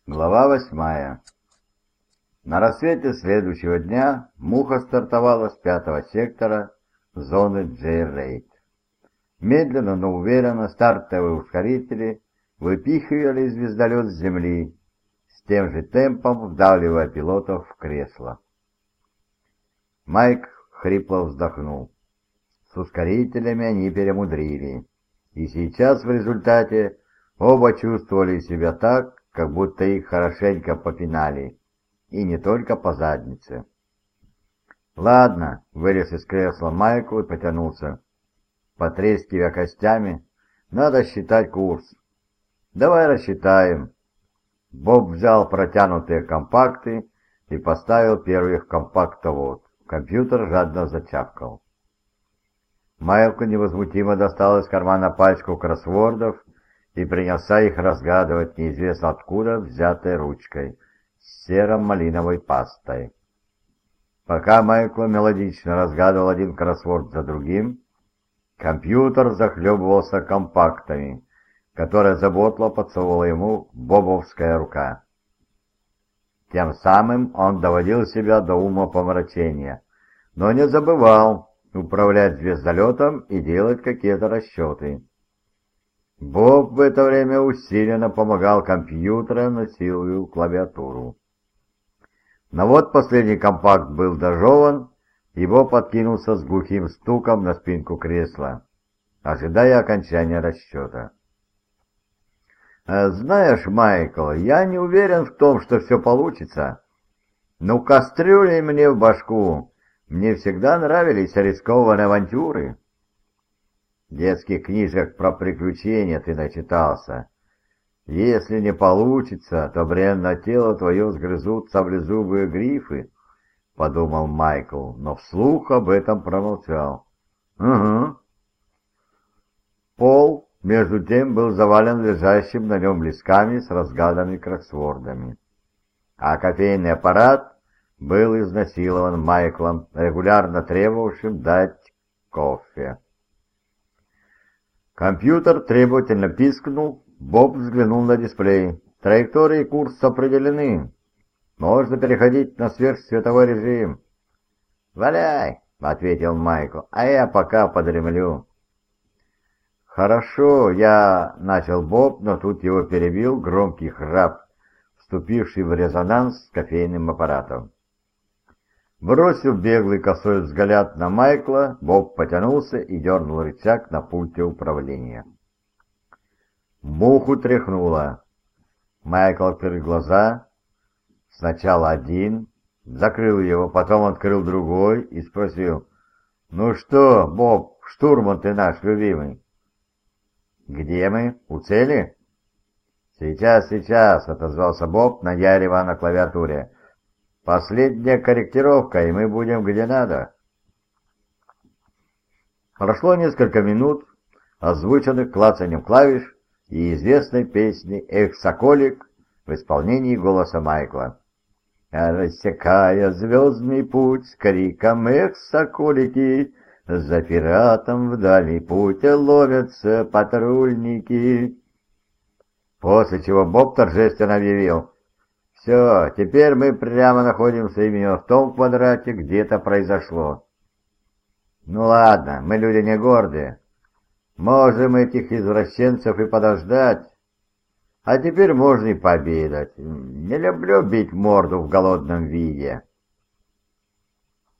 Глава 8. На рассвете следующего дня Муха стартовала с 5-го сектора зоны J-Raid. Медленно, но уверенно стартовые ускорители выпихивали звездолет с земли, с тем же темпом вдавливая пилотов в кресло. Майк хрипло вздохнул. С ускорителями они перемудрили, и сейчас в результате оба чувствовали себя так, как будто их хорошенько попинали, и не только по заднице. «Ладно», — вылез из кресла Майкл и потянулся. Потрескивая костями, «надо считать курс». «Давай рассчитаем». Боб взял протянутые компакты и поставил первый в компактовод. Компьютер жадно зачавкал. Майкл невозмутимо достал из кармана пачку кроссвордов и принялся их разгадывать неизвестно откуда взятой ручкой с серо-малиновой пастой. Пока Майкл мелодично разгадывал один кроссворд за другим, компьютер захлебывался компактами, которые заботливо подсовывала ему бобовская рука. Тем самым он доводил себя до умопомрачения, но не забывал управлять звездолетом и делать какие-то расчеты. Боб в это время усиленно помогал компьютеру, насилуя клавиатуру. Но вот последний компакт был дожеван, и Боб откинулся с глухим стуком на спинку кресла, ожидая окончания расчета. «Знаешь, Майкл, я не уверен в том, что все получится. Ну, кастрюли мне в башку. Мне всегда нравились рискованные авантюры». Детских книжек про приключения ты начитался. Если не получится, то бренное тело твое сгрызут саблезубые грифы, — подумал Майкл, но вслух об этом промолчал. Угу. Пол, между тем, был завален лежащим на нем листками с разгаданными кроссвордами. А кофейный аппарат был изнасилован Майклом, регулярно требовавшим дать кофе. Компьютер требовательно пискнул, Боб взглянул на дисплей. Траектории и курс определены. Можно переходить на сверхсветовой режим. «Валяй!» — ответил Майкл, — «а я пока подремлю». «Хорошо, я...» — начал Боб, но тут его перебил громкий храп, вступивший в резонанс с кофейным аппаратом. Бросив беглый косой взгляд на Майкла, Боб потянулся и дернул рычаг на пульте управления. Муху тряхнуло. Майкл открыл глаза. Сначала один, закрыл его, потом открыл другой и спросил: «Ну что, Боб, штурман ты наш любимый?» «Где мы? У цели?» «Сейчас», — отозвался Боб, наяривая на клавиатуре. «Последняя корректировка, и мы будем где надо». Прошло несколько минут, озвученных клацанием клавиш и известной песни «Эх, соколик» в исполнении голоса Майкла. «Рассекая звездный путь с криком «Эх, соколики», за пиратом в дальний путь ловятся патрульники». После чего Боб торжественно объявил: «Все, теперь мы прямо находимся именно в том квадрате, где это произошло». «Ну ладно, мы люди не гордые. Можем этих извращенцев и подождать. А теперь можно и пообедать. Не люблю бить морду в голодном виде».